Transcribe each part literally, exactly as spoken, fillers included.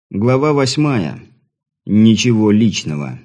Глава восьмая. Ничего личного.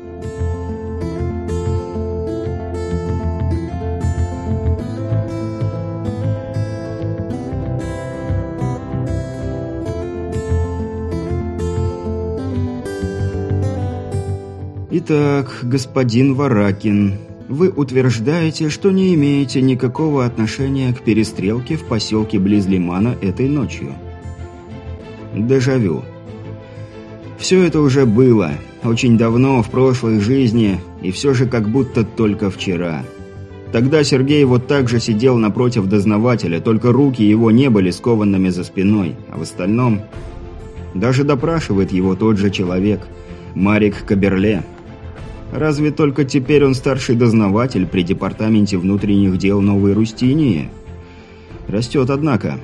Итак, господин Варакин, вы утверждаете, что не имеете никакого отношения к перестрелке в поселке близ Лимана этой ночью. Дежавю. Все это уже было, очень давно, в прошлой жизни, и все же как будто только вчера. Тогда Сергей вот так же сидел напротив дознавателя, только руки его не были скованными за спиной, а в остальном... Даже допрашивает его тот же человек, Марик Каберле. Разве только теперь он старший дознаватель при департаменте внутренних дел Новой Рустинии? Растет, однако.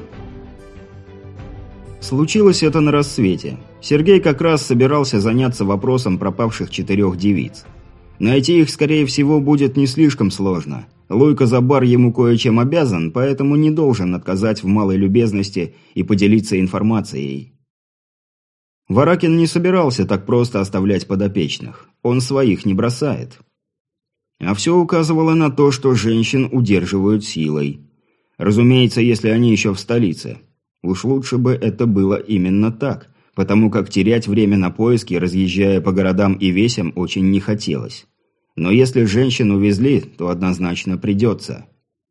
Случилось это на рассвете. Сергей как раз собирался заняться вопросом пропавших четырех девиц. Найти их, скорее всего, будет не слишком сложно. Луйка Забар ему кое-чем обязан, поэтому не должен отказать в малой любезности и поделиться информацией. Варакин не собирался так просто оставлять подопечных. Он своих не бросает. А все указывало на то, что женщин удерживают силой. Разумеется, если они еще в столице. Уж лучше бы это было именно так, потому как терять время на поиски, разъезжая по городам и весям, очень не хотелось. Но если женщин увезли, то однозначно придется.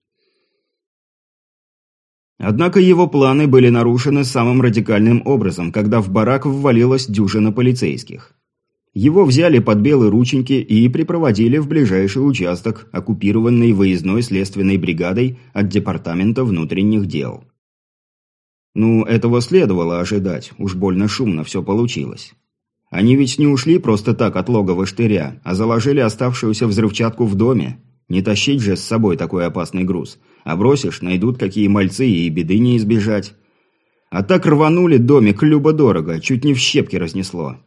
Однако его планы были нарушены самым радикальным образом, когда в барак ввалилась дюжина полицейских. Его взяли под белые рученьки и припроводили в ближайший участок, оккупированный выездной следственной бригадой от Департамента внутренних дел. Ну, этого следовало ожидать, уж больно шумно все получилось. Они ведь не ушли просто так от логова штыря, а заложили оставшуюся взрывчатку в доме. Не тащить же с собой такой опасный груз. А бросишь, найдут какие мальцы и беды не избежать. А так рванули домик любо-дорого, чуть не в щепки разнесло.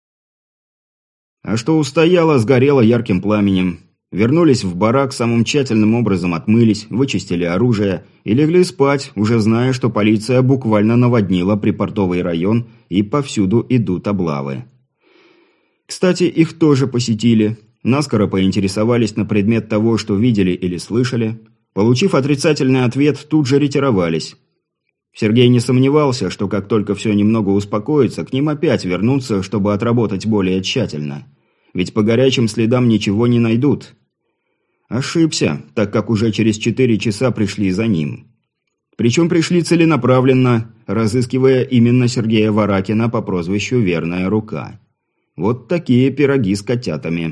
А что устояло, сгорело ярким пламенем. Вернулись в барак, самым тщательным образом отмылись, вычистили оружие и легли спать, уже зная, что полиция буквально наводнила припортовый район и повсюду идут облавы. Кстати, их тоже посетили. Наскоро поинтересовались на предмет того, что видели или слышали. Получив отрицательный ответ, тут же ретировались. Сергей не сомневался, что как только все немного успокоится, к ним опять вернутся, чтобы отработать более тщательно. Ведь по горячим следам ничего не найдут. Ошибся, так как уже через четыре часа пришли за ним. Причем пришли целенаправленно, разыскивая именно Сергея Варакина по прозвищу «Верная рука». Вот такие пироги с котятами.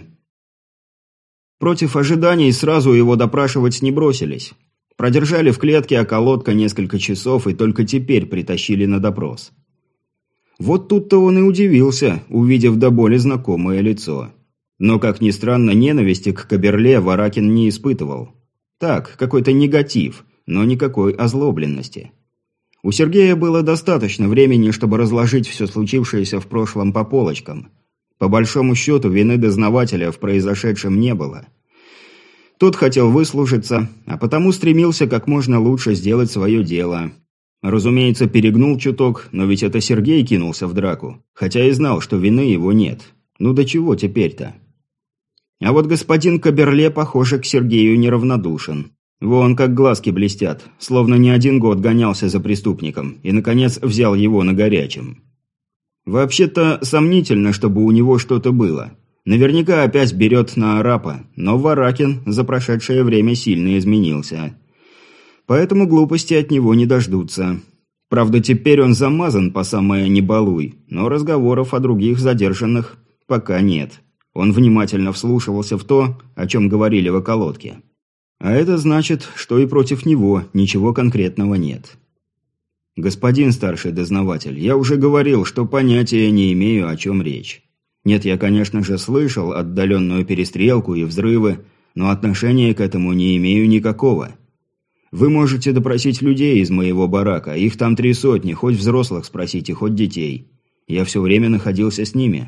Против ожиданий сразу его допрашивать не бросились. Продержали в клетке околотка несколько часов и только теперь притащили на допрос. Вот тут-то он и удивился, увидев до боли знакомое лицо. Но, как ни странно, ненависти к Каберле Варакин не испытывал. Так, какой-то негатив, но никакой озлобленности. У Сергея было достаточно времени, чтобы разложить все случившееся в прошлом по полочкам. По большому счету, вины дознавателя в произошедшем не было. Тот хотел выслужиться, а потому стремился как можно лучше сделать свое дело. Разумеется, перегнул чуток, но ведь это Сергей кинулся в драку, хотя и знал, что вины его нет. Ну до чего теперь-то? А вот господин Каберле, похоже, к Сергею неравнодушен. Вон как глазки блестят, словно не один год гонялся за преступником и, наконец, взял его на горячем. Вообще-то, сомнительно, чтобы у него что-то было. Наверняка опять берет на арапа, но Варакин за прошедшее время сильно изменился. Поэтому глупости от него не дождутся. Правда, теперь он замазан по самое не балуй, но разговоров о других задержанных пока нет. Он внимательно вслушивался в то, о чем говорили в околотке. А это значит, что и против него ничего конкретного нет. «Господин старший дознаватель, я уже говорил, что понятия не имею, о чем речь. Нет, я, конечно же, слышал отдаленную перестрелку и взрывы, но отношения к этому не имею никакого. Вы можете допросить людей из моего барака, их там три сотни, хоть взрослых спросите, хоть детей. Я все время находился с ними».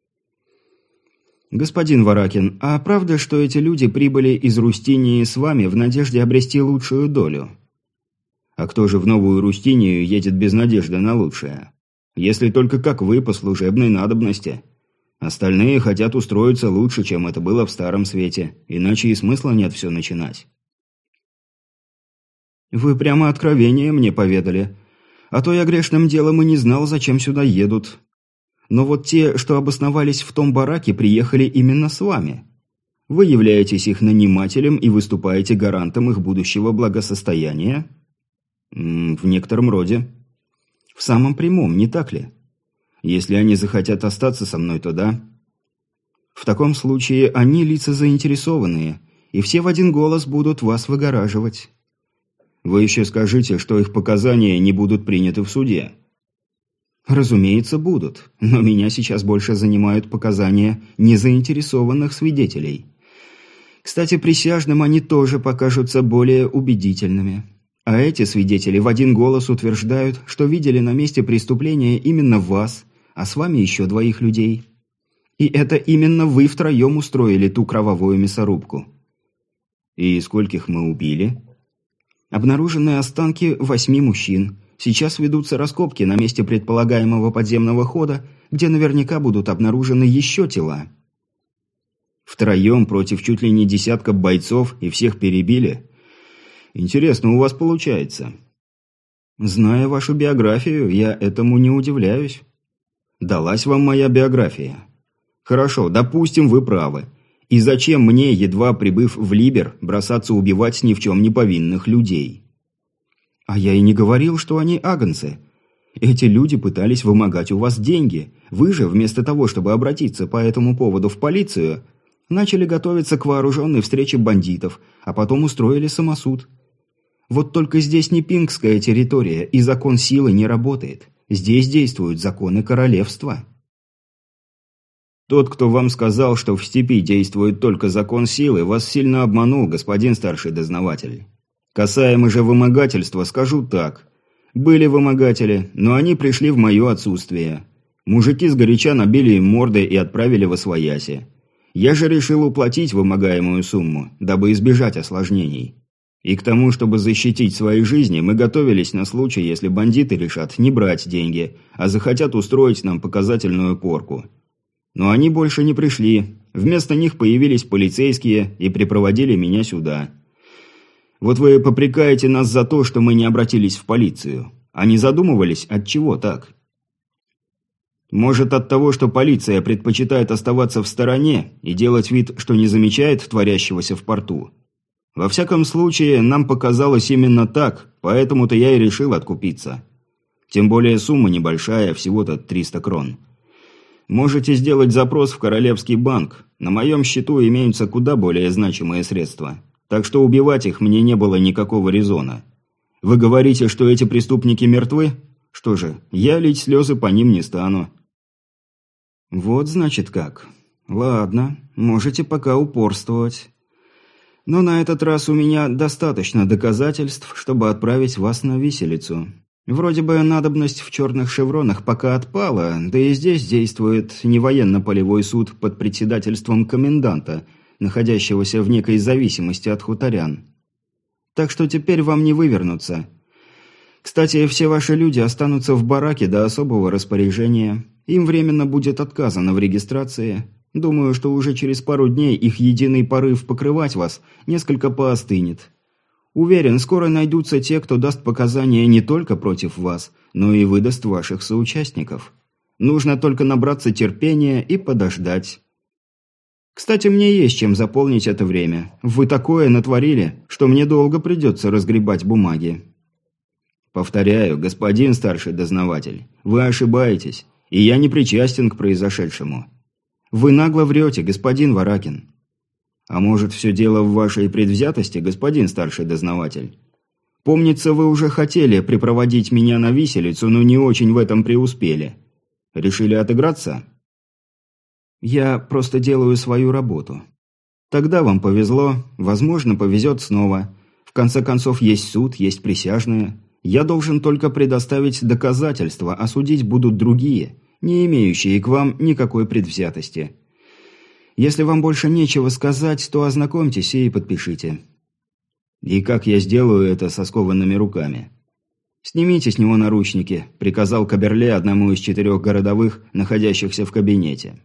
«Господин Варакин, а правда, что эти люди прибыли из Рустинии с вами в надежде обрести лучшую долю?» «А кто же в Новую Рустинию едет без надежды на лучшее?» Если только как вы, по служебной надобности. Остальные хотят устроиться лучше, чем это было в Старом Свете, иначе и смысла нет все начинать. Вы прямо откровение мне поведали. А то я грешным делом и не знал, зачем сюда едут. Но вот те, что обосновались в том бараке, приехали именно с вами. Вы являетесь их нанимателем и выступаете гарантом их будущего благосостояния? М-м, в некотором роде. В самом прямом, не так ли? Если они захотят остаться со мной, то да. В таком случае они лица заинтересованные, и все в один голос будут вас выгораживать. Вы еще скажите, что их показания не будут приняты в суде. Разумеется, будут, но меня сейчас больше занимают показания незаинтересованных свидетелей. Кстати, присяжным они тоже покажутся более убедительными. А эти свидетели в один голос утверждают, что видели на месте преступления именно вас, а с вами еще двоих людей. И это именно вы втроем устроили ту кровавую мясорубку. И скольких мы убили? Обнаружены останки восьми мужчин. Сейчас ведутся раскопки на месте предполагаемого подземного хода, где наверняка будут обнаружены еще тела. Втроем против чуть ли не десятка бойцов и всех перебили? Интересно у вас получается. Зная вашу биографию, я этому не удивляюсь. Далась вам моя биография. Хорошо, допустим, вы правы. И зачем мне, едва прибыв в Либер, бросаться убивать ни в чем не повинных людей? А я и не говорил, что они агнцы. Эти люди пытались вымогать у вас деньги. Вы же, вместо того, чтобы обратиться по этому поводу в полицию, начали готовиться к вооруженной встрече бандитов, а потом устроили самосуд. Вот только здесь не пингская территория, и закон силы не работает. Здесь действуют законы королевства. Тот, кто вам сказал, что в степи действует только закон силы, вас сильно обманул, господин старший дознаватель. Касаемо же вымогательства, скажу так. Были вымогатели, но они пришли в мое отсутствие. Мужики сгоряча набили им морды и отправили во свояси. Я же решил уплатить вымогаемую сумму, дабы избежать осложнений. И к тому, чтобы защитить свои жизни, мы готовились на случай, если бандиты решат не брать деньги, а захотят устроить нам показательную порку. Но они больше не пришли. Вместо них появились полицейские и припроводили меня сюда. Вот вы попрекаете нас за то, что мы не обратились в полицию. А не задумывались, от чего так? Может, от того, что полиция предпочитает оставаться в стороне и делать вид, что не замечает творящегося в порту? Во всяком случае, нам показалось именно так, поэтому-то я и решил откупиться. Тем более сумма небольшая, всего-то триста крон. Можете сделать запрос в Королевский банк. На моем счету имеются куда более значимые средства. Так что убивать их мне не было никакого резона. Вы говорите, что эти преступники мертвы? Что же, я лить слезы по ним не стану. Вот значит как. Ладно, можете пока упорствовать. Но на этот раз у меня достаточно доказательств, чтобы отправить вас на виселицу. Вроде бы надобность в черных шевронах пока отпала, да и здесь действует не военно-полевой суд под председательством коменданта, находящегося в некой зависимости от хуторян. Так что теперь вам не вывернуться. Кстати, все ваши люди останутся в бараке до особого распоряжения. Им временно будет отказано в регистрации. Думаю, что уже через пару дней их единый порыв покрывать вас несколько поостынет. Уверен, скоро найдутся те, кто даст показания не только против вас, но и выдаст ваших соучастников. Нужно только набраться терпения и подождать. Кстати, мне есть чем заполнить это время. Вы такое натворили, что мне долго придется разгребать бумаги. Повторяю, господин старший дознаватель, вы ошибаетесь, и я не причастен к произошедшему. Вы нагло врете, господин Варакин. А может, все дело в вашей предвзятости, господин старший дознаватель? Помнится, вы уже хотели припроводить меня на виселицу, но не очень в этом преуспели. Решили отыграться? Я просто делаю свою работу. Тогда вам повезло, возможно, повезет снова. В конце концов, есть суд, есть присяжные. Я должен только предоставить доказательства, а судить будут другие, не имеющие к вам никакой предвзятости. Если вам больше нечего сказать, то ознакомьтесь и подпишите. И как я сделаю это со скованными руками? «Снимите с него наручники», – приказал Каберле одному из четырех городовых, находящихся в кабинете.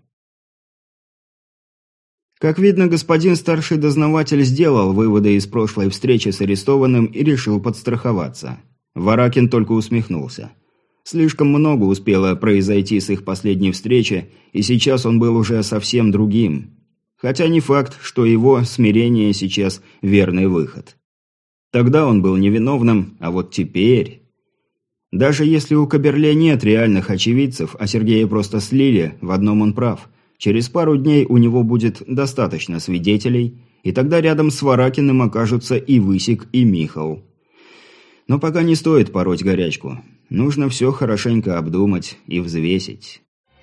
Как видно, господин старший дознаватель сделал выводы из прошлой встречи с арестованным и решил подстраховаться. Варакин только усмехнулся. Слишком много успело произойти с их последней встречи, и сейчас он был уже совсем другим. Хотя не факт, что его смирение сейчас верный выход. Тогда он был невиновным, а вот теперь... Даже если у Каберле нет реальных очевидцев, а Сергея просто слили, в одном он прав. Через пару дней у него будет достаточно свидетелей, и тогда рядом с Варакиным окажутся и Высик, и Михал. Но пока не стоит пороть горячку. Нужно все хорошенько обдумать и взвесить.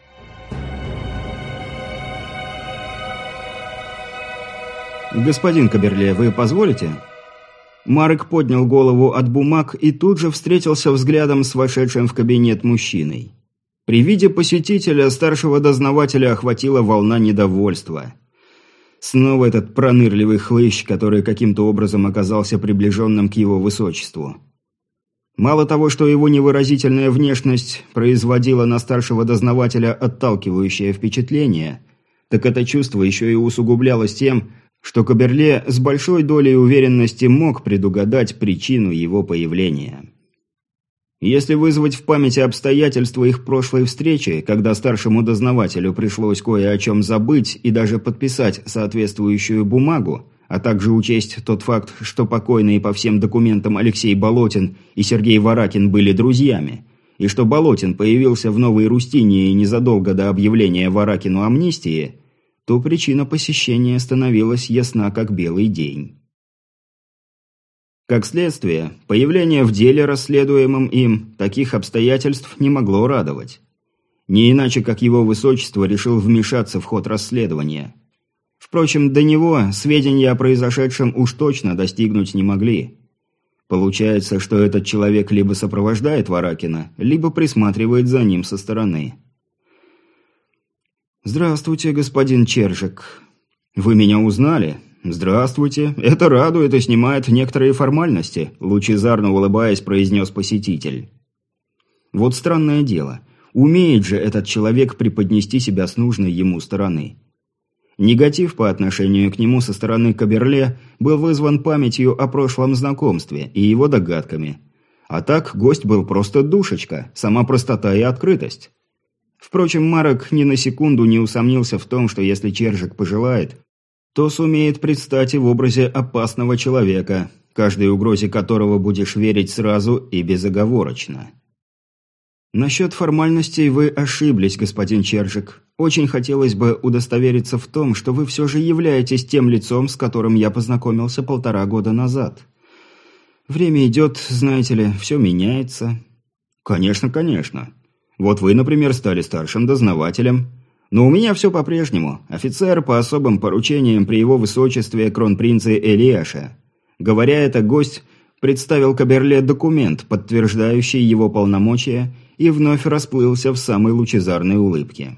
«Господин Каберле, вы позволите?» Марек поднял голову от бумаг и тут же встретился взглядом с вошедшим в кабинет мужчиной. При виде посетителя старшего дознавателя охватила волна недовольства. Снова этот пронырливый хлыщ, который каким-то образом оказался приближенным к его высочеству. Мало того, что его невыразительная внешность производила на старшего дознавателя отталкивающее впечатление, так это чувство еще и усугублялось тем, что Каберле с большой долей уверенности мог предугадать причину его появления. Если вызвать в памяти обстоятельства их прошлой встречи, когда старшему дознавателю пришлось кое о чем забыть и даже подписать соответствующую бумагу, а также учесть тот факт, что покойные по всем документам Алексей Болотин и Сергей Варакин были друзьями, и что Болотин появился в Новой Рустинии незадолго до объявления Варакину амнистии, то причина посещения становилась ясна как белый день. Как следствие, появление в деле, расследуемом им, таких обстоятельств не могло радовать. Не иначе, как его высочество решил вмешаться в ход расследования. Впрочем, до него сведения о произошедшем уж точно достигнуть не могли. Получается, что этот человек либо сопровождает Варакина, либо присматривает за ним со стороны. «Здравствуйте, господин Чержик. Вы меня узнали?» «Здравствуйте. Это радует и снимает некоторые формальности», – лучезарно улыбаясь, произнес посетитель. Вот странное дело. Умеет же этот человек преподнести себя с нужной ему стороны. Негатив по отношению к нему со стороны Каберле был вызван памятью о прошлом знакомстве и его догадками. А так гость был просто душечка, сама простота и открытость. Впрочем, Марек ни на секунду не усомнился в том, что если Чержик пожелает, то сумеет предстать и в образе опасного человека, каждой угрозе которого будешь верить сразу и безоговорочно. Насчет формальностей вы ошиблись, господин Чержик. Очень хотелось бы удостовериться в том, что вы все же являетесь тем лицом, с которым я познакомился полтора года назад. Время идет, знаете ли, все меняется. Конечно, конечно. Вот вы, например, стали старшим дознавателем. Но у меня все по-прежнему. Офицер по особым поручениям при его высочестве кронпринце Элиаше. Говоря это, гость представил Каберле документ, подтверждающий его полномочия, и вновь расплылся в самой лучезарной улыбке.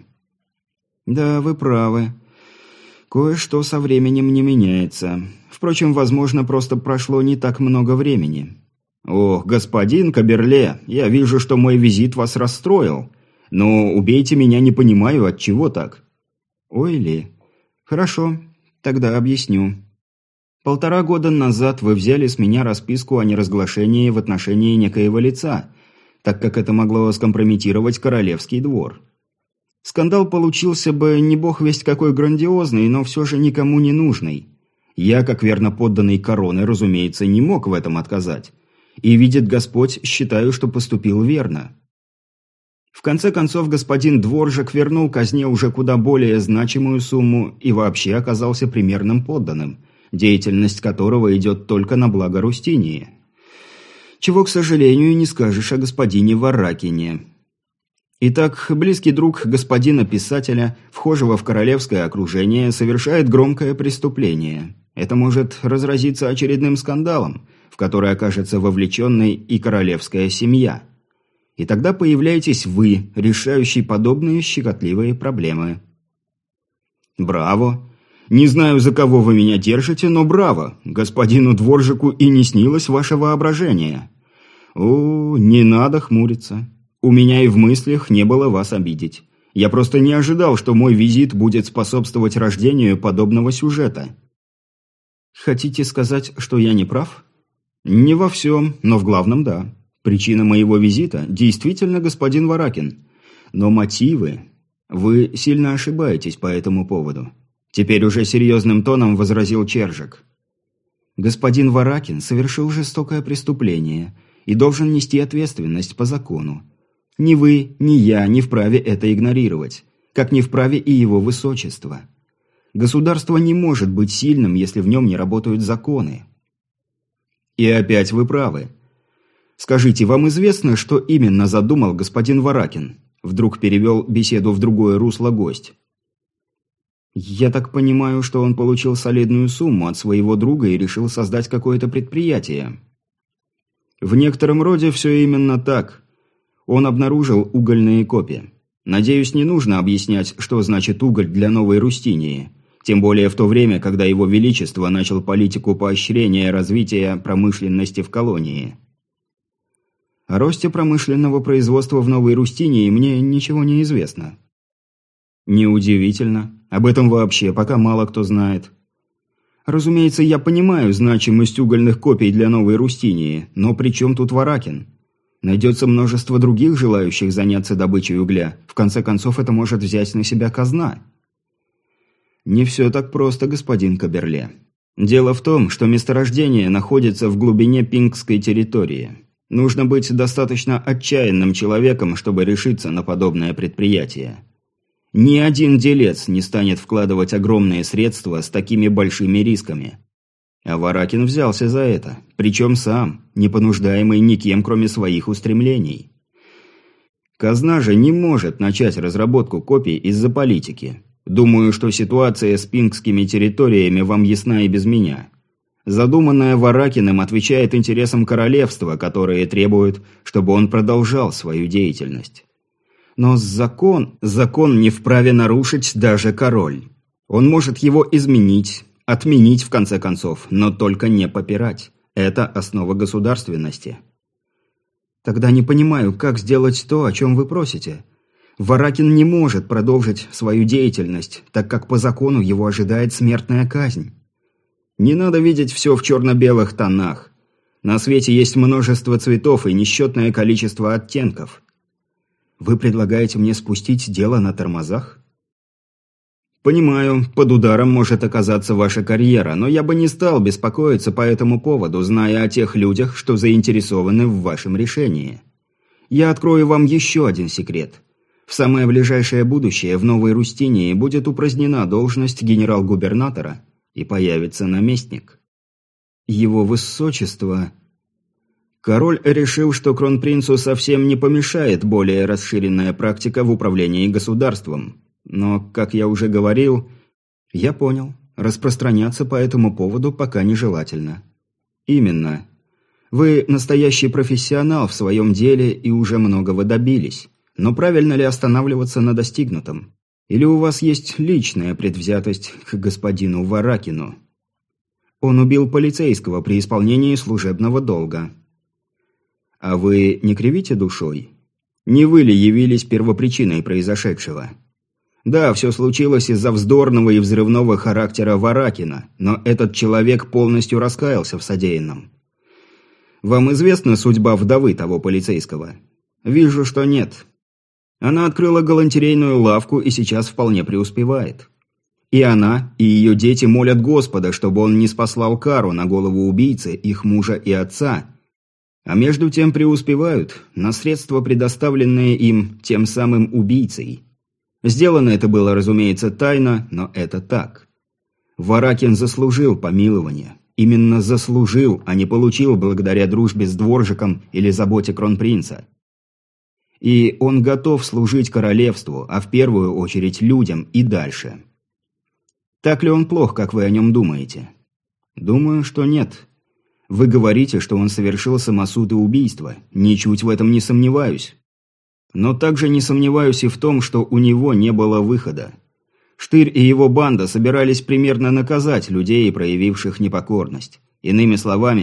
Да, вы правы. Кое-что со временем не меняется. Впрочем, возможно, просто прошло не так много времени. Ох, господин Каберле, я вижу, что мой визит вас расстроил. Но убейте меня, не понимаю, от чего так. Ой ли. Хорошо, тогда объясню. Полтора года назад вы взяли с меня расписку о неразглашении в отношении некоего лица, так как это могло скомпрометировать королевский двор. Скандал получился бы не бог весть какой грандиозный, но все же никому не нужный. Я, как верно подданный короны, разумеется, не мог в этом отказать. И, видит Господь, считаю, что поступил верно. В конце концов, господин Дворжак вернул казне уже куда более значимую сумму и вообще оказался примерным подданным, деятельность которого идет только на благо Рустинии. Чего, к сожалению, не скажешь о господине Варакине. Итак, близкий друг господина-писателя, вхожего в королевское окружение, совершает громкое преступление. Это может разразиться очередным скандалом, в который окажется вовлеченной и королевская семья. И тогда появляетесь вы, решающий подобные щекотливые проблемы. Браво! Не знаю, за кого вы меня держите, но браво! Господину Дворжаку и не снилось ваше воображение. «О, не надо хмуриться. У меня и в мыслях не было вас обидеть. Я просто не ожидал, что мой визит будет способствовать рождению подобного сюжета». «Хотите сказать, что я не прав?» «Не во всем, но в главном да. Причина моего визита действительно господин Варакин. Но мотивы... Вы сильно ошибаетесь по этому поводу». Теперь уже серьезным тоном возразил Чержик. «Господин Варакин совершил жестокое преступление и должен нести ответственность по закону. Ни вы, ни я не вправе это игнорировать, как не вправе и его высочество. Государство не может быть сильным, если в нем не работают законы». «И опять вы правы. Скажите, вам известно, что именно задумал господин Варакин?» Вдруг перевел беседу в другое русло гость. «Я так понимаю, что он получил солидную сумму от своего друга и решил создать какое-то предприятие». «В некотором роде все именно так. Он обнаружил угольные копи. Надеюсь, не нужно объяснять, что значит уголь для Новой Рустинии. Тем более в то время, когда его величество начал политику поощрения развития промышленности в колонии». «О росте промышленного производства в Новой Рустинии мне ничего не известно». «Неудивительно. Об этом вообще пока мало кто знает». «Разумеется, я понимаю значимость угольных копий для Новой Рустинии, но при чем тут Варакин? Найдется множество других желающих заняться добычей угля. В конце концов, это может взять на себя казна». «Не все так просто, господин Каберле. Дело в том, что месторождение находится в глубине Пингской территории. Нужно быть достаточно отчаянным человеком, чтобы решиться на подобное предприятие. Ни один делец не станет вкладывать огромные средства с такими большими рисками. А Варакин взялся за это, причем сам, не понуждаемый никем, кроме своих устремлений. Казна же не может начать разработку копий из-за политики. Думаю, что ситуация с пингскими территориями вам ясна и без меня. Задуманное Варакиным отвечает интересам королевства, которые требуют, чтобы он продолжал свою деятельность. Но закон, закон не вправе нарушить даже король. Он может его изменить, отменить в конце концов, но только не попирать. Это основа государственности». «Тогда не понимаю, как сделать то, о чем вы просите. Варакин не может продолжить свою деятельность, так как по закону его ожидает смертная казнь». «Не надо видеть все в черно-белых тонах. На свете есть множество цветов и несчетное количество оттенков». «Вы предлагаете мне спустить дело на тормозах?» «Понимаю, под ударом может оказаться ваша карьера, но я бы не стал беспокоиться по этому поводу, зная о тех людях, что заинтересованы в вашем решении. Я открою вам еще один секрет. В самое ближайшее будущее в Новой Рустинии будет упразднена должность генерал-губернатора, и появится наместник. Его высочество...» Король решил, что кронпринцу совсем не помешает более расширенная практика в управлении государством. Но, как я уже говорил... Я понял. Распространяться по этому поводу пока нежелательно. Именно. Вы настоящий профессионал в своем деле и уже многого добились. Но правильно ли останавливаться на достигнутом? Или у вас есть личная предвзятость к господину Варакину? Он убил полицейского при исполнении служебного долга. А вы не кривите душой? Не вы ли явились первопричиной произошедшего? Да, все случилось из-за вздорного и взрывного характера Варакина, но этот человек полностью раскаялся в содеянном. Вам известна судьба вдовы того полицейского? Вижу, что нет. Она открыла галантерейную лавку и сейчас вполне преуспевает. И она, и ее дети молят Господа, чтобы он не спаслал кару на голову убийцы, их мужа и отца. А между тем преуспевают на средства, предоставленные им тем самым убийцей. Сделано это было, разумеется, тайно, но это так. Варакин заслужил помилование. Именно заслужил, а не получил благодаря дружбе с дворжиком или заботе кронпринца. И он готов служить королевству, а в первую очередь людям и дальше. Так ли он плох, как вы о нем думаете? Думаю, что нет. Вы говорите, что он совершил самосуд и убийство. Ничуть в этом не сомневаюсь. Но также не сомневаюсь и в том, что у него не было выхода. Штырь и его банда собирались примерно наказать людей, проявивших непокорность. Иными словами,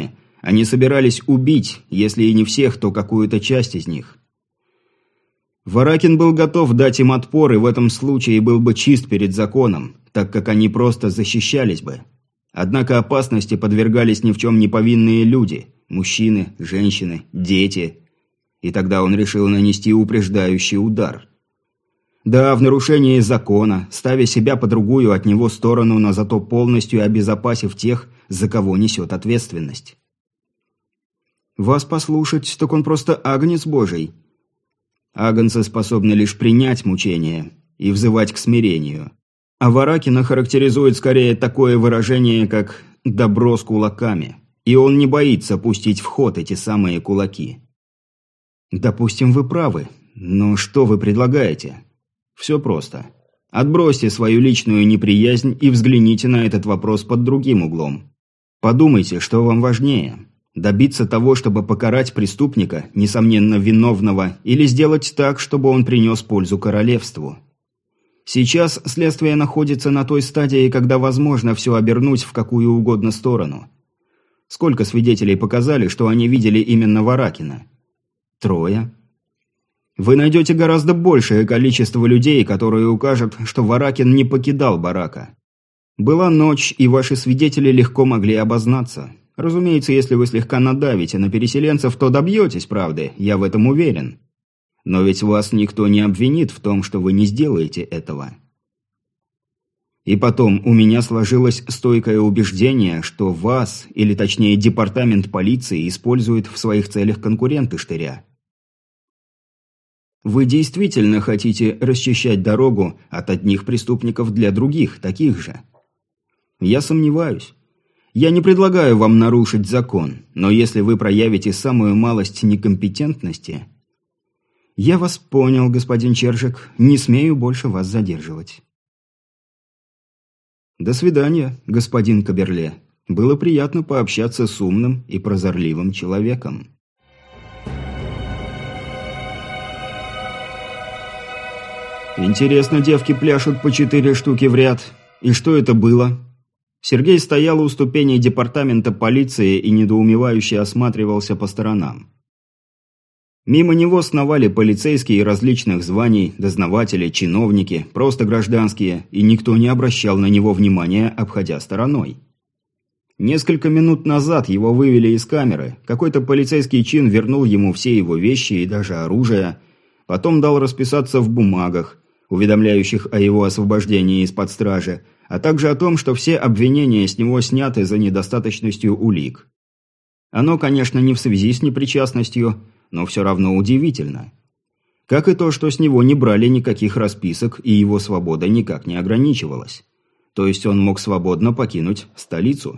Они собирались убить, если и не всех, то какую-то часть из них. Варакин был готов дать им отпор и в этом случае был бы чист перед законом, так как они просто защищались бы. Однако опасности подвергались ни в чем не повинные люди – мужчины, женщины, дети. И тогда он решил нанести упреждающий удар. Да, в нарушении закона, ставя себя по другую от него сторону, но зато полностью обезопасив тех, за кого несет ответственность. «Вас послушать, так он просто агнец Божий». Агнцы способны лишь принять мучение и взывать к смирению. А Варакина характеризует скорее такое выражение, как «добро с кулаками». И он не боится пустить в ход эти самые кулаки. Допустим, вы правы, но что вы предлагаете? Все просто. Отбросьте свою личную неприязнь и взгляните на этот вопрос под другим углом. Подумайте, что вам важнее. Добиться того, чтобы покарать преступника, несомненно виновного, или сделать так, чтобы он принес пользу королевству. Сейчас следствие находится на той стадии, когда возможно все обернуть в какую угодно сторону. Сколько свидетелей показали, что они видели именно Варакина? Трое. Вы найдете гораздо большее количество людей, которые укажут, что Варакин не покидал барака. Была ночь, и ваши свидетели легко могли обознаться. Разумеется, если вы слегка надавите на переселенцев, то добьетесь правды, я в этом уверен. Но ведь вас никто не обвинит в том, что вы не сделаете этого. И потом, у меня сложилось стойкое убеждение, что вас, или точнее департамент полиции, использует в своих целях конкуренты Штыря. Вы действительно хотите расчищать дорогу от одних преступников для других, таких же? Я сомневаюсь. Я не предлагаю вам нарушить закон, но если вы проявите самую малость некомпетентности... Я вас понял, господин Чержик, не смею больше вас задерживать. До свидания, господин Каберле. Было приятно пообщаться с умным и прозорливым человеком. Интересно, девки пляшут по четыре штуки в ряд. И что это было? Сергей стоял у ступеней департамента полиции и недоумевающе осматривался по сторонам. Мимо него сновали полицейские различных званий, дознаватели, чиновники, просто гражданские, и никто не обращал на него внимания, обходя стороной. Несколько минут назад его вывели из камеры, какой-то полицейский чин вернул ему все его вещи и даже оружие, потом дал расписаться в бумагах, уведомляющих о его освобождении из-под стражи, а также о том, что все обвинения с него сняты за недостаточностью улик. Оно, конечно, не в связи с непричастностью, но все равно удивительно. Как и то, что с него не брали никаких расписок и его свобода никак не ограничивалась. То есть он мог свободно покинуть столицу.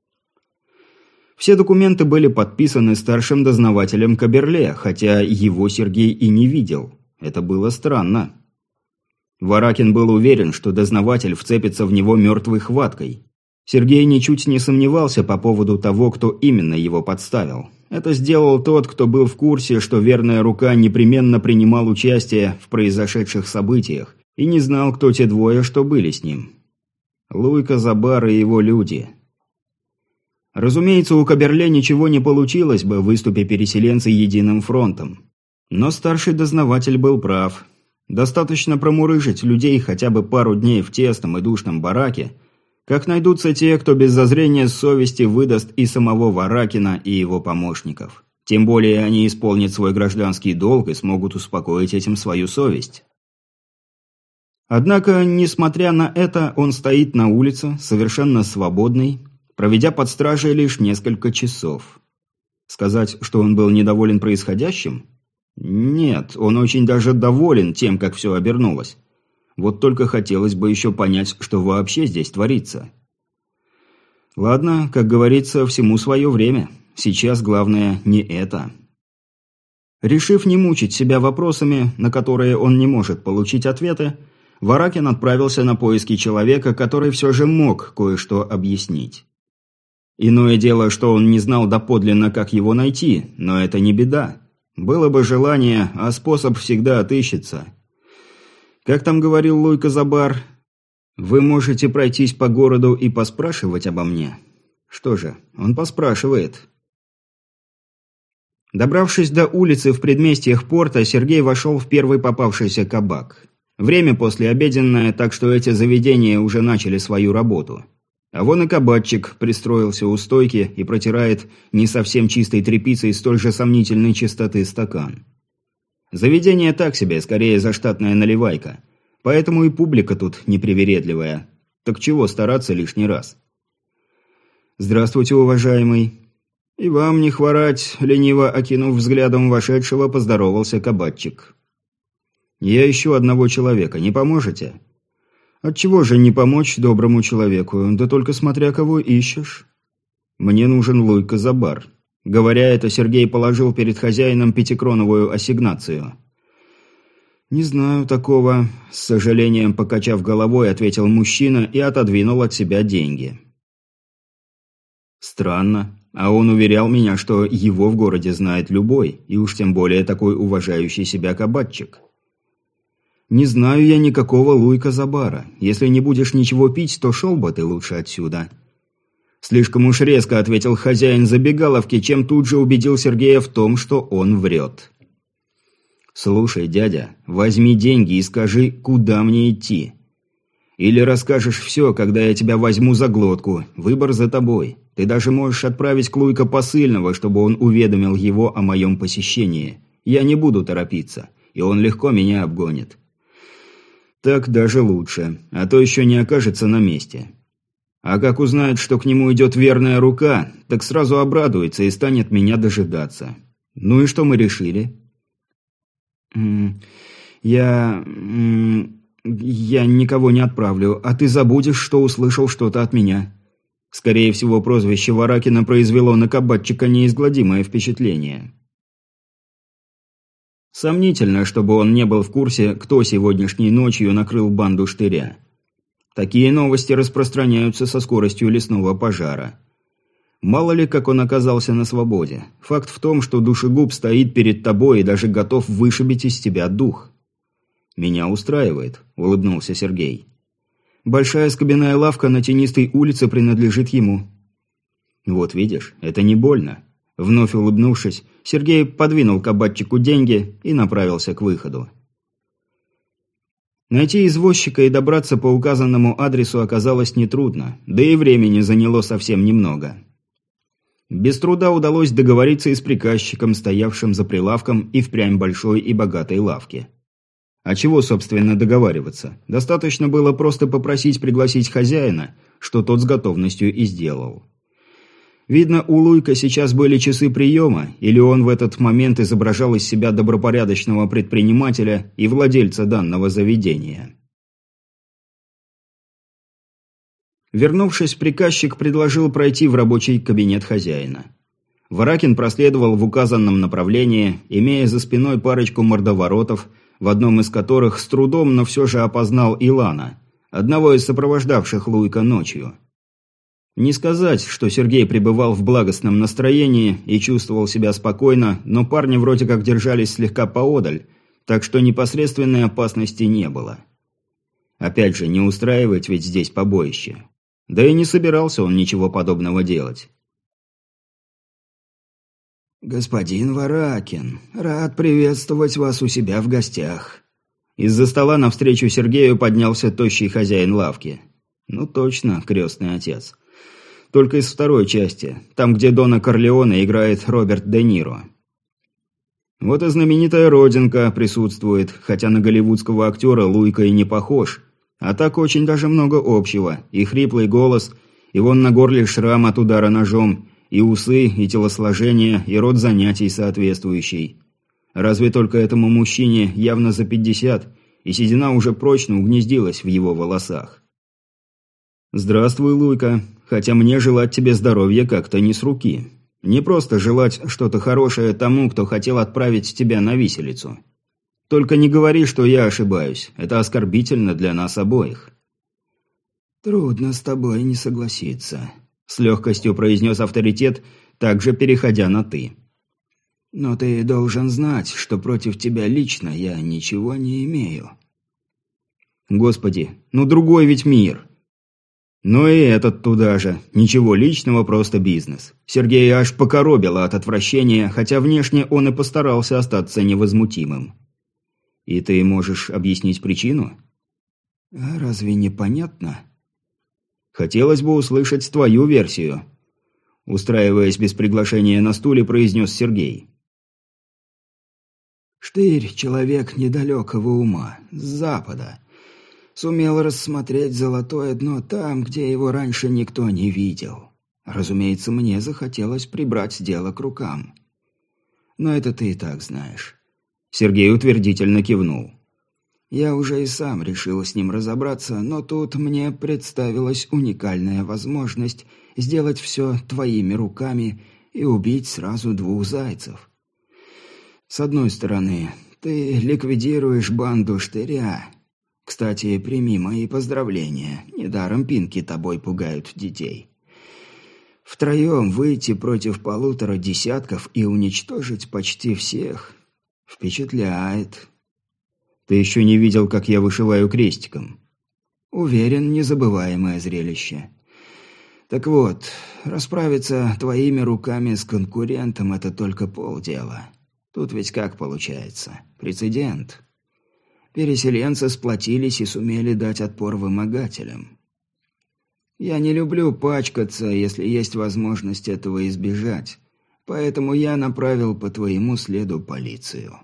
Все документы были подписаны старшим дознавателем Каберле, хотя его Сергей и не видел. Это было странно. Варакин был уверен, что дознаватель вцепится в него мертвой хваткой. Сергей ничуть не сомневался по поводу того, кто именно его подставил. Это сделал тот, кто был в курсе, что верная рука непременно принимал участие в произошедших событиях и не знал, кто те двое, что были с ним. Луйка Забар и его люди. Разумеется, у Каберле ничего не получилось бы, выступив переселенцы единым фронтом. Но старший дознаватель был прав. Достаточно промурыжить людей хотя бы пару дней в тесном и душном бараке, как найдутся те, кто без зазрения совести выдаст и самого Варакина, и его помощников. Тем более они исполнят свой гражданский долг и смогут успокоить этим свою совесть. Однако, несмотря на это, он стоит на улице, совершенно свободный, проведя под стражей лишь несколько часов. Сказать, что он был недоволен происходящим? Нет, он очень даже доволен тем, как все обернулось. Вот только хотелось бы еще понять, что вообще здесь творится. Ладно, как говорится, всему свое время. Сейчас главное не это. Решив не мучить себя вопросами, на которые он не может получить ответы, Варакин отправился на поиски человека, который все же мог кое-что объяснить. Иное дело, что он не знал доподлинно, как его найти, но это не беда. Было бы желание, а способ всегда отыщется. Как там говорил Луйка Забар, вы можете пройтись по городу и поспрашивать обо мне. Что же, он поспрашивает. Добравшись до улицы в предместьях порта, Сергей вошел в первый попавшийся кабак. Время послеобеденное, так что эти заведения уже начали свою работу. А вон и кабачик пристроился у стойки и протирает не совсем чистой тряпицей столь же сомнительной чистоты стакан. Заведение так себе, скорее заштатная наливайка. Поэтому и публика тут непривередливая. Так чего стараться лишний раз? «Здравствуйте, уважаемый». «И вам не хворать», — лениво окинув взглядом вошедшего, поздоровался кабачик. «Я ищу одного человека, не поможете?» «Отчего же не помочь доброму человеку? Да только смотря кого ищешь». «Мне нужен Луйка Забар». Говоря это, Сергей положил перед хозяином пятикроновую ассигнацию. «Не знаю такого», – с сожалением покачав головой, ответил мужчина и отодвинул от себя деньги. «Странно. А он уверял меня, что его в городе знает любой, и уж тем более такой уважающий себя кабачик». «Не знаю я никакого Луйка Забара. Если не будешь ничего пить, то шел бы ты лучше отсюда». Слишком уж резко ответил хозяин забегаловки, чем тут же убедил Сергея в том, что он врет. «Слушай, дядя, возьми деньги и скажи, куда мне идти. Или расскажешь все, когда я тебя возьму за глотку. Выбор за тобой. Ты даже можешь отправить к Луйка посыльного, чтобы он уведомил его о моем посещении. Я не буду торопиться, и он легко меня обгонит. Так даже лучше, а то еще не окажется на месте. А как узнает, что к нему идет верная рука, так сразу обрадуется и станет меня дожидаться. Ну и что мы решили?» «Я... я никого не отправлю, а ты забудешь, что услышал что-то от меня». Скорее всего, прозвище Варакина произвело на кабачика неизгладимое впечатление. Сомнительно, чтобы он не был в курсе, кто сегодняшней ночью накрыл банду Штыря. Такие новости распространяются со скоростью лесного пожара. Мало ли, как он оказался на свободе. Факт в том, что душегуб стоит перед тобой и даже готов вышибить из тебя дух. «Меня устраивает», — улыбнулся Сергей. «Большая скобяная лавка на тенистой улице принадлежит ему». «Вот видишь, это не больно». Вновь улыбнувшись, Сергей подвинул кабачику деньги и направился к выходу. Найти извозчика и добраться по указанному адресу оказалось нетрудно, да и времени заняло совсем немного. Без труда удалось договориться и с приказчиком, стоявшим за прилавком и впрямь большой и богатой лавки. А чего, собственно, договариваться? Достаточно было просто попросить пригласить хозяина, что тот с готовностью и сделал. Видно, у Луйка сейчас были часы приема, или он в этот момент изображал из себя добропорядочного предпринимателя и владельца данного заведения. Вернувшись, приказчик предложил пройти в рабочий кабинет хозяина. Варакин проследовал в указанном направлении, имея за спиной парочку мордоворотов, в одном из которых с трудом, но все же опознал Илана, одного из сопровождавших Луйка ночью. Не сказать, что Сергей пребывал в благостном настроении и чувствовал себя спокойно, но парни вроде как держались слегка поодаль, так что непосредственной опасности не было. Опять же, не устраивать ведь здесь побоище. Да и не собирался он ничего подобного делать. «Господин Варакин, рад приветствовать вас у себя в гостях». Из-за стола навстречу Сергею поднялся тощий хозяин лавки. Ну точно, крестный отец. Только из второй части, там, где Дона Корлеоне играет Роберт Де Ниро. Вот и знаменитая родинка присутствует, хотя на голливудского актера Луйка и не похож, а так очень даже много общего, и хриплый голос, и вон на горле шрам от удара ножом, и усы, и телосложение, и род занятий соответствующий. Разве только этому мужчине явно за пятьдесят, и седина уже прочно угнездилась в его волосах. «Здравствуй, Луйка. Хотя мне желать тебе здоровья как-то не с руки. Не просто желать что-то хорошее тому, кто хотел отправить тебя на виселицу. Только не говори, что я ошибаюсь. Это оскорбительно для нас обоих». «Трудно с тобой не согласиться», — с легкостью произнес авторитет, также переходя на «ты». «Но ты должен знать, что против тебя лично я ничего не имею». «Господи, ну другой ведь мир!» Ну и этот туда же. Ничего личного, просто бизнес. Сергея аж покоробило от отвращения, хотя внешне он и постарался остаться невозмутимым. И ты можешь объяснить причину? А разве не понятно? Хотелось бы услышать твою версию. Устраиваясь без приглашения на стуле, произнес Сергей. Штырь – человек недалекого ума, с запада. Сумел рассмотреть золотое дно там, где его раньше никто не видел. Разумеется, мне захотелось прибрать дело к рукам. Но это ты и так знаешь. Сергей утвердительно кивнул. Я уже и сам решил с ним разобраться, но тут мне представилась уникальная возможность сделать все твоими руками и убить сразу двух зайцев. С одной стороны, ты ликвидируешь банду Штыря. Кстати, прими мои поздравления. Недаром Пинки тобой пугают детей. Втроем выйти против полутора десятков и уничтожить почти всех впечатляет. Ты еще не видел, как я вышиваю крестиком. Уверен, незабываемое зрелище. Так вот, расправиться твоими руками с конкурентом – это только полдела. Тут ведь как получается? Прецедент. Переселенцы сплотились и сумели дать отпор вымогателям. Я не люблю пачкаться, если есть возможность этого избежать, поэтому я направил по твоему следу полицию.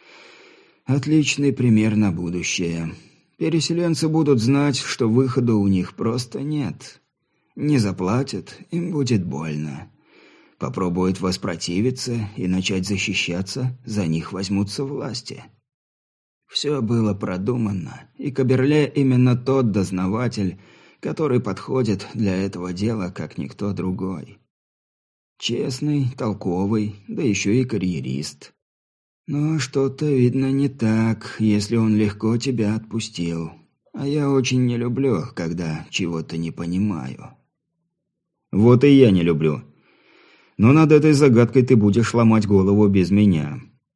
Отличный пример на будущее. Переселенцы будут знать, что выхода у них просто нет. Не заплатят, им будет больно. Попробуют воспротивиться и начать защищаться, за них возьмутся власти. Все было продумано, и Каберле именно тот дознаватель, который подходит для этого дела, как никто другой. Честный, толковый, да еще и карьерист. Но что-то, видно, не так, если он легко тебя отпустил. А я очень не люблю, когда чего-то не понимаю. Вот и я не люблю. Но над этой загадкой ты будешь ломать голову без меня.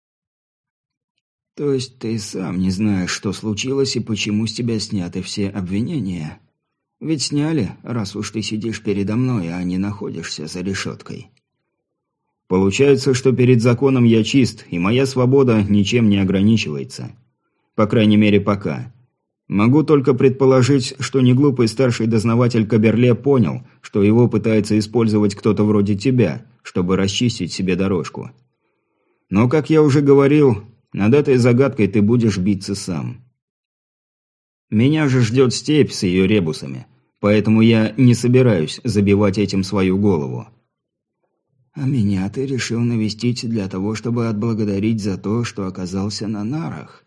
То есть ты сам не знаешь, что случилось и почему с тебя сняты все обвинения? Ведь сняли, раз уж ты сидишь передо мной, а не находишься за решеткой. Получается, что перед законом я чист, и моя свобода ничем не ограничивается. По крайней мере, пока. Могу только предположить, что неглупый старший дознаватель Каберле понял, что его пытается использовать кто-то вроде тебя, чтобы расчистить себе дорожку. Но, как я уже говорил, над этой загадкой ты будешь биться сам. Меня же ждет степь с ее ребусами, поэтому я не собираюсь забивать этим свою голову. А меня ты решил навестить для того, чтобы отблагодарить за то, что оказался на нарах.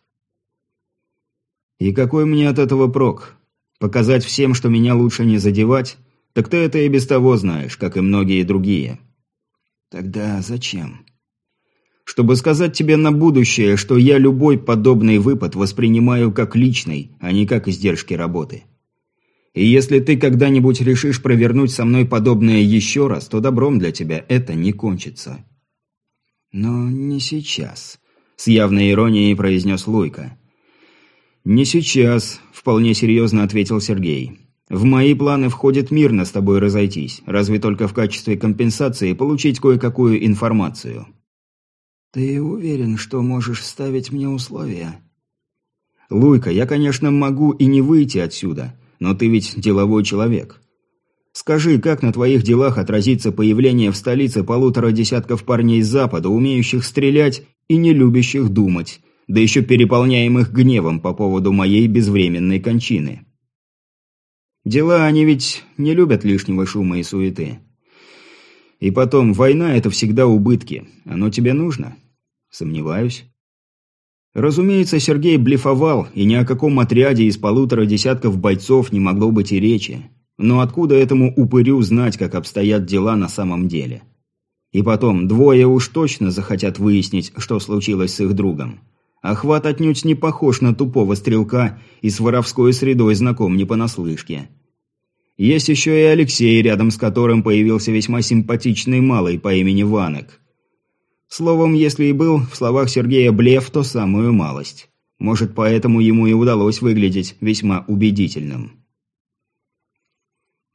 И какой мне от этого прок? Показать всем, что меня лучше не задевать? Так ты это и без того знаешь, как и многие другие. Тогда зачем? Чтобы сказать тебе на будущее, что я любой подобный выпад воспринимаю как личный, а не как издержки работы. И если ты когда-нибудь решишь провернуть со мной подобное еще раз, то добром для тебя это не кончится. Но не сейчас, с явной иронией произнес Луйка. Не сейчас, вполне серьезно ответил Сергей. В мои планы входит мирно с тобой разойтись, разве только в качестве компенсации получить кое-какую информацию. Ты уверен, что можешь ставить мне условия? Луйка, я, конечно, могу и не выйти отсюда, но ты ведь деловой человек. Скажи, как на твоих делах отразится появление в столице полутора десятков парней с Запада, умеющих стрелять и не любящих думать, да еще переполняемых гневом по поводу моей безвременной кончины? Дела они ведь не любят лишнего шума и суеты. И потом, война – это всегда убытки. Оно тебе нужно? Сомневаюсь. Разумеется, Сергей блефовал, и ни о каком отряде из полутора десятков бойцов не могло быть и речи. Но откуда этому упырю знать, как обстоят дела на самом деле? И потом, двое уж точно захотят выяснить, что случилось с их другом. Ахват отнюдь не похож на тупого стрелка и с воровской средой знаком не понаслышке. Есть еще и Алексей, рядом с которым появился весьма симпатичный малый по имени Ванек. Словом, если и был в словах Сергея блеф, то самую малость. Может, поэтому ему и удалось выглядеть весьма убедительным.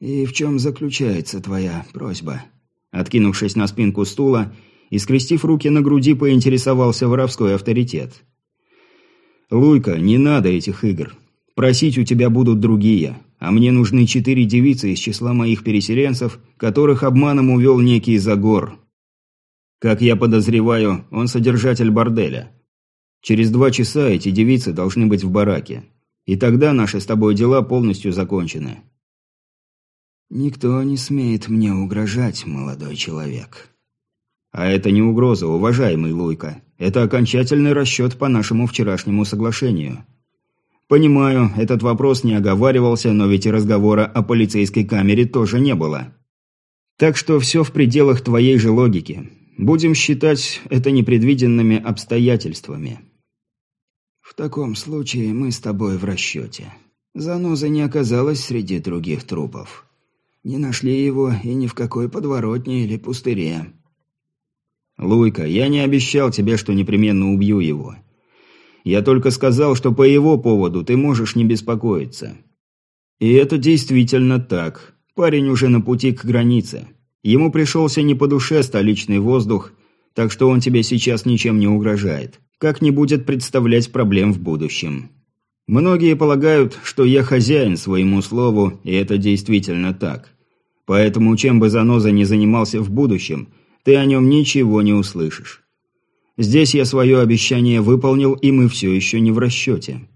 «И в чем заключается твоя просьба?» Откинувшись на спинку стула и скрестив руки на груди, поинтересовался воровской авторитет. «Луйка, не надо этих игр. Просить у тебя будут другие, а мне нужны четыре девицы из числа моих переселенцев, которых обманом увел некий Загор. Как я подозреваю, он содержатель борделя. Через два часа эти девицы должны быть в бараке. И тогда наши с тобой дела полностью закончены». «Никто не смеет мне угрожать, молодой человек». «А это не угроза, уважаемый Луйка. Это окончательный расчет по нашему вчерашнему соглашению. Понимаю, этот вопрос не оговаривался, но ведь и разговора о полицейской камере тоже не было. Так что все в пределах твоей же логики. Будем считать это непредвиденными обстоятельствами». «В таком случае мы с тобой в расчете. Заноза не оказалась среди других трупов. Не нашли его и ни в какой подворотне или пустыре». «Луйка, я не обещал тебе, что непременно убью его. Я только сказал, что по его поводу ты можешь не беспокоиться. И это действительно так. Парень уже на пути к границе. Ему пришелся не по душе столичный воздух, так что он тебе сейчас ничем не угрожает. Как не будет представлять проблем в будущем. Многие полагают, что я хозяин своему слову, и это действительно так. Поэтому, чем бы заноза ни занимался в будущем, ты о нем ничего не услышишь. Здесь я свое обещание выполнил, и мы все еще не в расчете».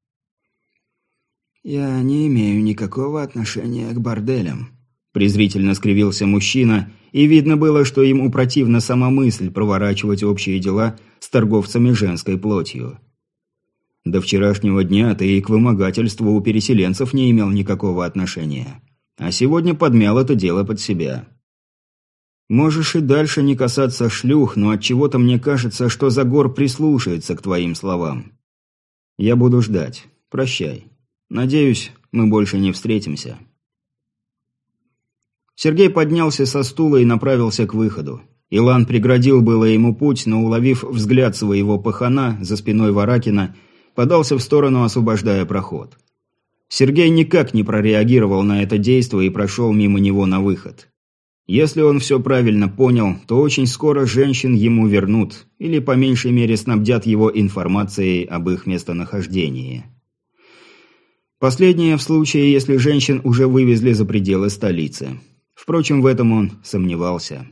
«Я не имею никакого отношения к борделям», – презрительно скривился мужчина, и видно было, что ему противна сама мысль проворачивать общие дела с торговцами женской плотью. До вчерашнего дня ты и к вымогательству у переселенцев не имел никакого отношения, а сегодня подмял это дело под себя. Можешь и дальше не касаться шлюх, но отчего-то мне кажется, что Загор прислушается к твоим словам. Я буду ждать. Прощай. Надеюсь, мы больше не встретимся». Сергей поднялся со стула и направился к выходу. Илан преградил было ему путь, но, уловив взгляд своего пахана за спиной Варакина, подался в сторону, освобождая проход. Сергей никак не прореагировал на это действие и прошел мимо него на выход. Если он все правильно понял, то очень скоро женщин ему вернут, или по меньшей мере снабдят его информацией об их местонахождении. Последнее в случае, если женщин уже вывезли за пределы столицы. Впрочем, в этом он сомневался.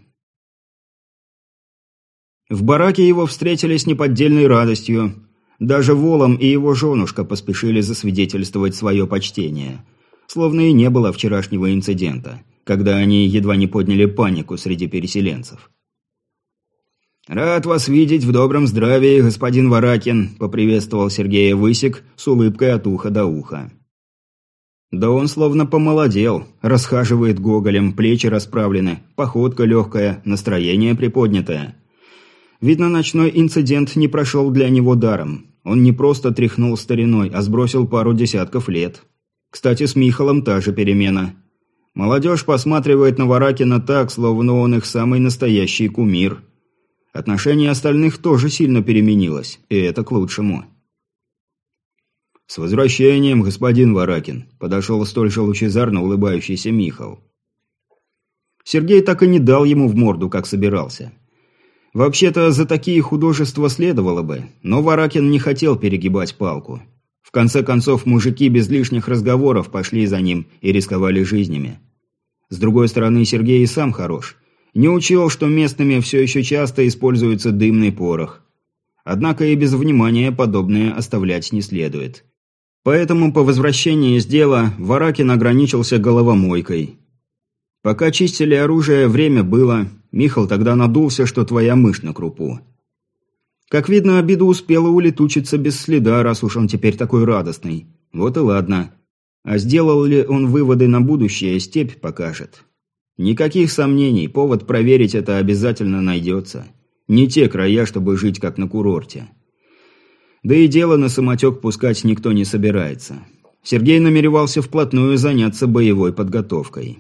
В бараке его встретили с неподдельной радостью. Даже Волом и его женушка поспешили засвидетельствовать свое почтение. Словно и не было вчерашнего инцидента, когда они едва не подняли панику среди переселенцев. «Рад вас видеть в добром здравии, господин Варакин», – поприветствовал Сергея Высик с улыбкой от уха до уха. Да он словно помолодел, расхаживает гоголем, плечи расправлены, походка легкая, настроение приподнятое. Видно, ночной инцидент не прошел для него даром. Он не просто тряхнул стариной, а сбросил пару десятков лет. Кстати, с Михалом та же перемена. Молодежь посматривает на Варакина так, словно он их самый настоящий кумир. Отношение остальных тоже сильно переменилось, и это к лучшему. «С возвращением, господин Варакин», – подошел столь же лучезарно улыбающийся Михал. Сергей так и не дал ему в морду, как собирался. Вообще-то за такие художества следовало бы, но Варакин не хотел перегибать палку. В конце концов, мужики без лишних разговоров пошли за ним и рисковали жизнями. С другой стороны, Сергей и сам хорош. Не учел, что местными все еще часто используется дымный порох. Однако и без внимания подобное оставлять не следует. Поэтому по возвращении с дела Варакин ограничился головомойкой. Пока чистили оружие, время было. Михал тогда надулся, что твоя мышь на крупу. Как видно, обида успела улетучиться без следа, раз уж он теперь такой радостный. Вот и ладно. А сделал ли он выводы на будущее, степь покажет. Никаких сомнений, повод проверить это обязательно найдется. Не те края, чтобы жить как на курорте. Да и дело на самотек пускать никто не собирается. Сергей намеревался вплотную заняться боевой подготовкой.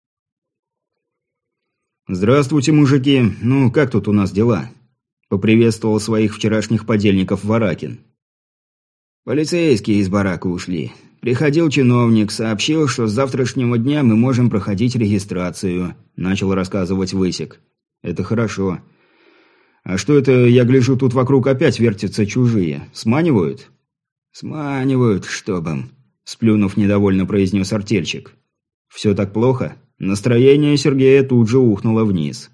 «Здравствуйте, мужики. Ну, как тут у нас дела?» – поприветствовал своих вчерашних подельников Варакин. «Полицейские из барака ушли. приходил чиновник, сообщил, что с завтрашнего дня мы можем проходить регистрацию», – начал рассказывать Высик. «Это хорошо. А что это, я гляжу, тут вокруг опять вертятся чужие? Сманивают?» «Сманивают, чтоб им», – сплюнув недовольно произнес артельщик. «Все так плохо?» Настроение Сергея тут же ухнуло вниз.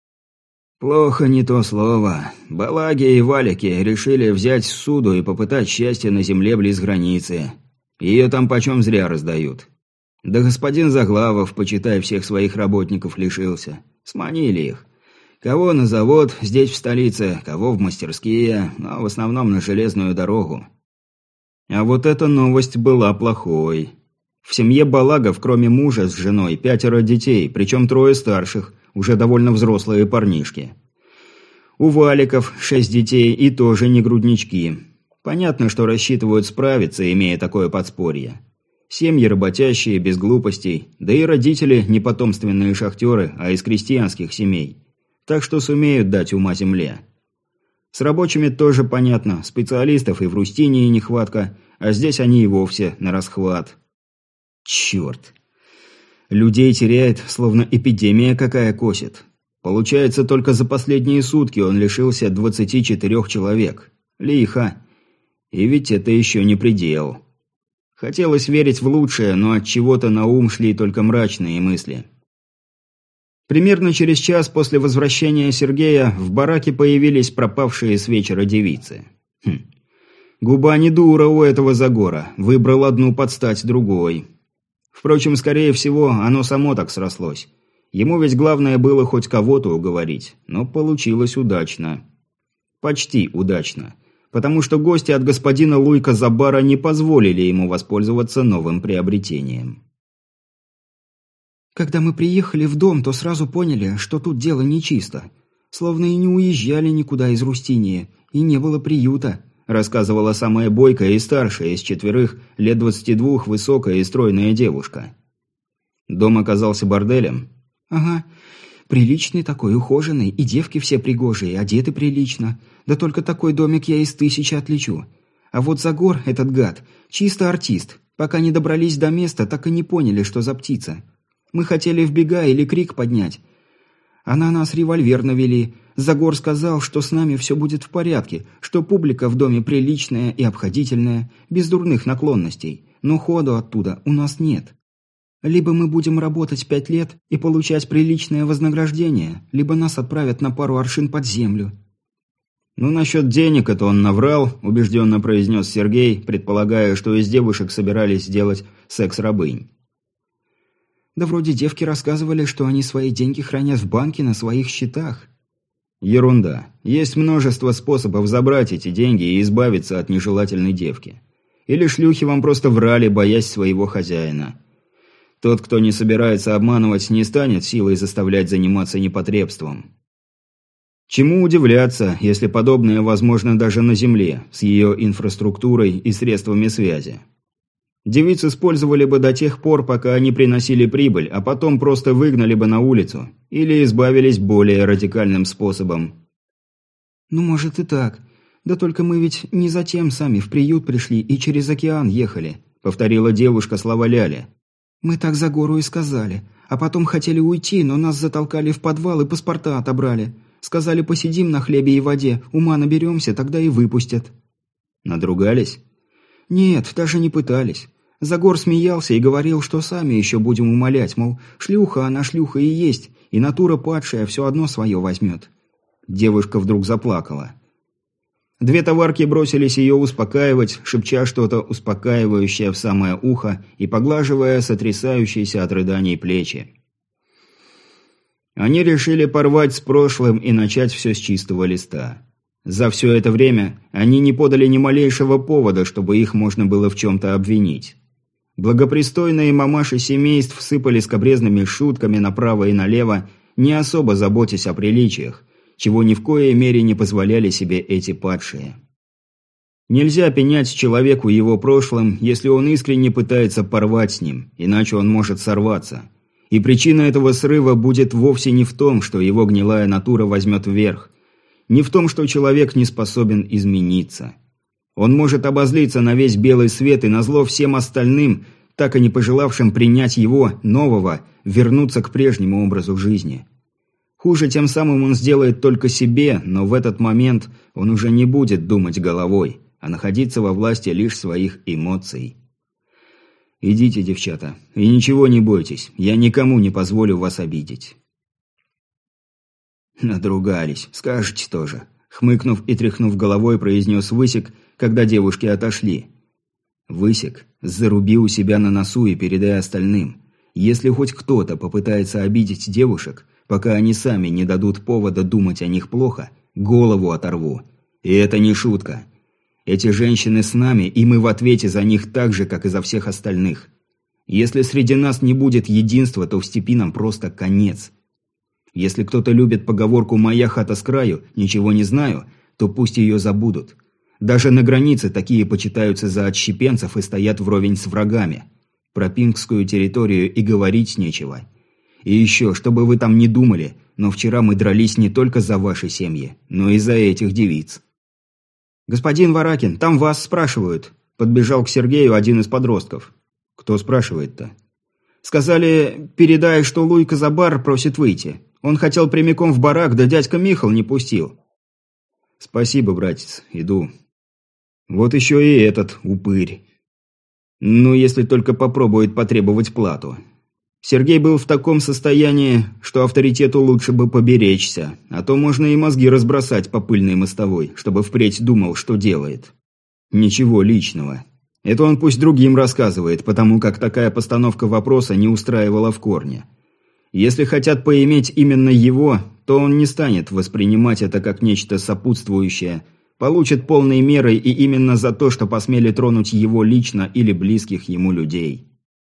«Плохо не то слово. Балаги и валики решили взять суду и попытать счастье на земле близ границы. Ее там почем зря раздают. Да господин Заглавов, почитай, всех своих работников лишился. Сманили их. Кого на завод здесь в столице, кого в мастерские, но в основном на железную дорогу». А вот эта новость была плохой. В семье Балагов, кроме мужа с женой, пятеро детей, причем трое старших, уже довольно взрослые парнишки. У Валиков шесть детей и тоже не груднички. Понятно, что рассчитывают справиться, имея такое подспорье. Семьи работящие, без глупостей, да и родители не потомственные шахтеры, а из крестьянских семей. Так что сумеют дать ума земле. С рабочими тоже понятно, специалистов и в Рустинии нехватка, а здесь они и вовсе на расхват. Черт. Людей теряет, словно эпидемия какая косит. Получается, только за последние сутки он лишился двадцати четырёх человек. Лихо. И ведь это еще не предел. Хотелось верить в лучшее, но от чего-то на ум шли только мрачные мысли. Примерно через час после возвращения Сергея в бараке появились пропавшие с вечера девицы. Хм. Губа не дура у этого Загора, выбрал одну под стать другой. Впрочем, скорее всего, оно само так срослось. Ему ведь главное было хоть кого-то уговорить, но получилось удачно. Почти удачно. Потому что гости от господина Луйка Забара не позволили ему воспользоваться новым приобретением. «Когда мы приехали в дом, то сразу поняли, что тут дело нечисто. Словно и не уезжали никуда из Рустинии, и не было приюта», рассказывала самая бойкая и старшая из четверых, лет двадцати двух, высокая и стройная девушка. Дом оказался борделем? «Ага. Приличный такой, ухоженный, и девки все пригожие, одеты прилично. Да только такой домик я из тысячи отличу. А вот Загор, этот гад, чисто артист. Пока не добрались до места, так и не поняли, что за птица. Мы хотели в бега или крик поднять. А на нас револьвер навели. Загор сказал, что с нами все будет в порядке, что публика в доме приличная и обходительная, без дурных наклонностей, но ходу оттуда у нас нет. Либо мы будем работать пять лет и получать приличное вознаграждение, либо нас отправят на пару аршин под землю». «Ну, насчет денег это он наврал», – убежденно произнес Сергей, предполагая, что из девушек собирались сделать секс-рабынь. «Да вроде девки рассказывали, что они свои деньги хранят в банке на своих счетах». Ерунда. Есть множество способов забрать эти деньги и избавиться от нежелательной девки. Или шлюхи вам просто врали, боясь своего хозяина. Тот, кто не собирается обманывать, не станет силой заставлять заниматься непотребством. Чему удивляться, если подобное возможно даже на Земле, с ее инфраструктурой и средствами связи. Девиц использовали бы до тех пор, пока они приносили прибыль, а потом просто выгнали бы на улицу. Или избавились более радикальным способом. «Ну, может и так. Да только мы ведь не затем сами в приют пришли и через океан ехали», — повторила девушка слова Ляли. «Мы так Загору и сказали. А потом хотели уйти, но нас затолкали в подвал и паспорта отобрали. Сказали, посидим на хлебе и воде, ума наберемся, тогда и выпустят». «Надругались?» «Нет, даже не пытались. Загор смеялся и говорил, что сами еще будем умолять, мол, шлюха она шлюха и есть, и натура падшая все одно свое возьмет». Девушка вдруг заплакала. Две товарки бросились ее успокаивать, шепча что-то успокаивающее в самое ухо и поглаживая сотрясающиеся от рыданий плечи. Они решили порвать с прошлым и начать все с чистого листа. За все это время они не подали ни малейшего повода, чтобы их можно было в чем-то обвинить. Благопристойные мамаши семейств сыпали скабрезными шутками направо и налево, не особо заботясь о приличиях, чего ни в коей мере не позволяли себе эти падшие. Нельзя пенять человеку его прошлым, если он искренне пытается порвать с ним, иначе он может сорваться. И причина этого срыва будет вовсе не в том, что его гнилая натура возьмет вверх, не в том, что человек не способен измениться. Он может обозлиться на весь белый свет и назло всем остальным, так и не пожелавшим принять его, нового, вернуться к прежнему образу жизни. Хуже тем самым он сделает только себе, но в этот момент он уже не будет думать головой, а находиться во власти лишь своих эмоций. Идите, девчата, и ничего не бойтесь, я никому не позволю вас обидеть. Надругались, скажете тоже. Хмыкнув и тряхнув головой, произнес Высек, когда девушки отошли. Высек, заруби у себя на носу и передай остальным. Если хоть кто-то попытается обидеть девушек, пока они сами не дадут повода думать о них плохо, голову оторву. И это не шутка. Эти женщины с нами, и мы в ответе за них так же, как и за всех остальных. Если среди нас не будет единства, то в степи нам просто конец. Если кто-то любит поговорку «моя хата с краю, ничего не знаю», то пусть ее забудут. Даже на границе такие почитаются за отщепенцев и стоят вровень с врагами. Про пингскую территорию и говорить нечего. И еще, чтобы вы там не думали, но вчера мы дрались не только за ваши семьи, но и за этих девиц. «Господин Варакин, там вас спрашивают», – подбежал к Сергею один из подростков. «Кто спрашивает-то?» «Сказали, передай, что Луйка Забар просит выйти. Он хотел прямиком в барак, да дядька Михал не пустил». «Спасибо, братец, иду. Вот еще и этот упырь. Ну, если только попробует потребовать плату». Сергей был в таком состоянии, что авторитету лучше бы поберечься, а то можно и мозги разбросать по пыльной мостовой, чтобы впредь думал, что делает. Ничего личного. Это он пусть другим рассказывает, потому как такая постановка вопроса не устраивала в корне. Если хотят поиметь именно его, то он не станет воспринимать это как нечто сопутствующее, получит полной мерой и именно за то, что посмели тронуть его лично или близких ему людей.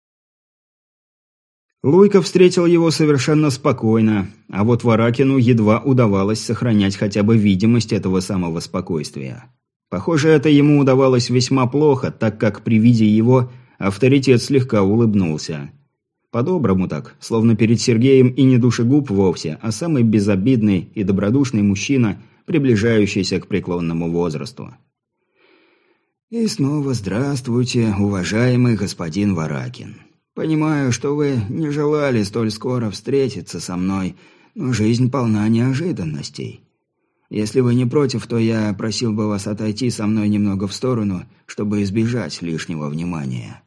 Луйка встретил его совершенно спокойно, а вот Варакину едва удавалось сохранять хотя бы видимость этого самого спокойствия. Похоже, это ему удавалось весьма плохо, так как при виде его авторитет слегка улыбнулся. По-доброму так, словно перед Сергеем и не душегуб вовсе, а самый безобидный и добродушный мужчина, приближающийся к преклонному возрасту. «И снова здравствуйте, уважаемый господин Варакин. Понимаю, что вы не желали столь скоро встретиться со мной, но жизнь полна неожиданностей. Если вы не против, то я просил бы вас отойти со мной немного в сторону, чтобы избежать лишнего внимания».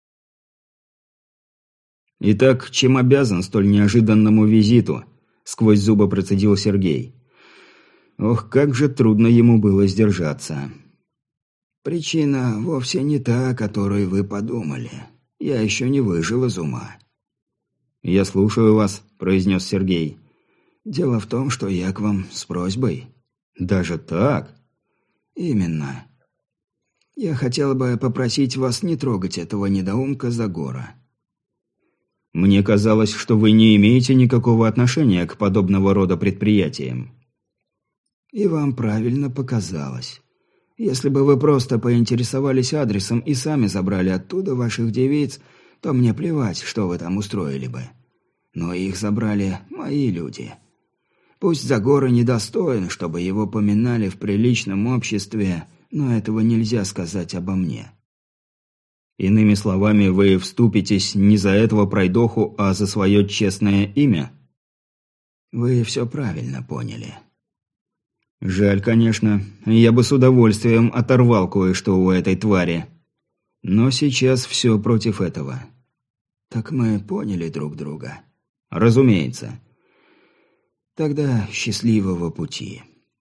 «Итак, чем обязан столь неожиданному визиту?» – сквозь зубы процедил Сергей. Ох, как же трудно ему было сдержаться. «Причина вовсе не та, о которой вы подумали. Я еще не выжил из ума». «Я слушаю вас», – произнес Сергей. «Дело в том, что я к вам с просьбой». «Даже так?» «Именно. Я хотел бы попросить вас не трогать этого недоумка Загора». «Мне казалось, что вы не имеете никакого отношения к подобного рода предприятиям». «И вам правильно показалось. Если бы вы просто поинтересовались адресом и сами забрали оттуда ваших девиц, то мне плевать, что вы там устроили бы. Но их забрали мои люди. Пусть Загора недостоин, чтобы его поминали в приличном обществе, но этого нельзя сказать обо мне». «Иными словами, вы вступитесь не за этого пройдоху, а за свое честное имя?» «Вы все правильно поняли». «Жаль, конечно. Я бы с удовольствием оторвал кое-что у этой твари. Но сейчас все против этого». «Так мы поняли друг друга?» «Разумеется». «Тогда счастливого пути».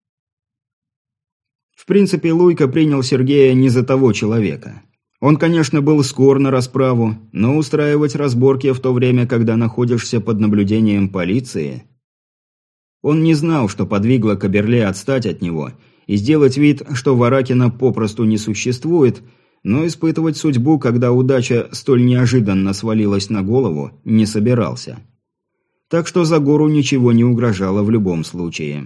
В принципе, Луйка принял Сергея не за того человека. Он, конечно, был скор на расправу, но устраивать разборки в то время, когда находишься под наблюдением полиции... Он не знал, что подвигло Каберле отстать от него и сделать вид, что Варакина попросту не существует, но испытывать судьбу, когда удача столь неожиданно свалилась на голову, не собирался. Так что Загору ничего не угрожало в любом случае.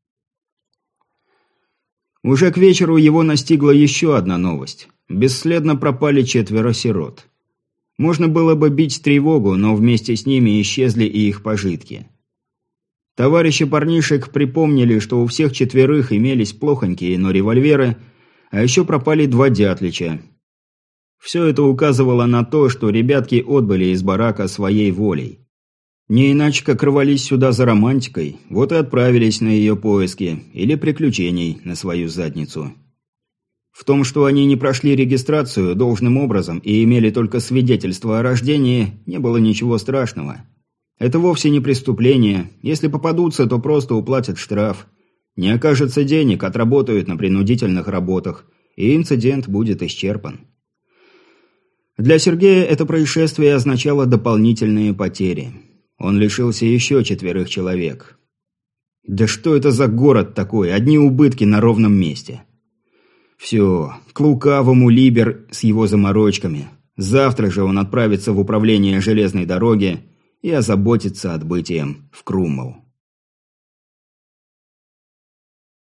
Уже к вечеру его настигла еще одна новость. Бесследно пропали четверо сирот. Можно было бы бить тревогу, но вместе с ними исчезли и их пожитки. Товарищи парнишек припомнили, что у всех четверых имелись плохонькие, но револьверы, А еще пропали два Дятлича. Все это указывало на то, что ребятки отбыли из барака своей волей. Не иначе как рвались сюда за романтикой, вот и отправились на ее поиски или приключений на свою задницу. В том, что они не прошли регистрацию должным образом и имели только свидетельство о рождении, не было ничего страшного. Это вовсе не преступление, если попадутся, то просто уплатят штраф. Не окажется денег, отработают на принудительных работах, и инцидент будет исчерпан. Для Сергея это происшествие означало дополнительные потери. Он лишился еще четверых человек. Да что это за город такой, одни убытки на ровном месте. Все, к лукавому Либер с его заморочками. Завтра же он отправится в управление железной дороги и озаботится отбытием в Крумов.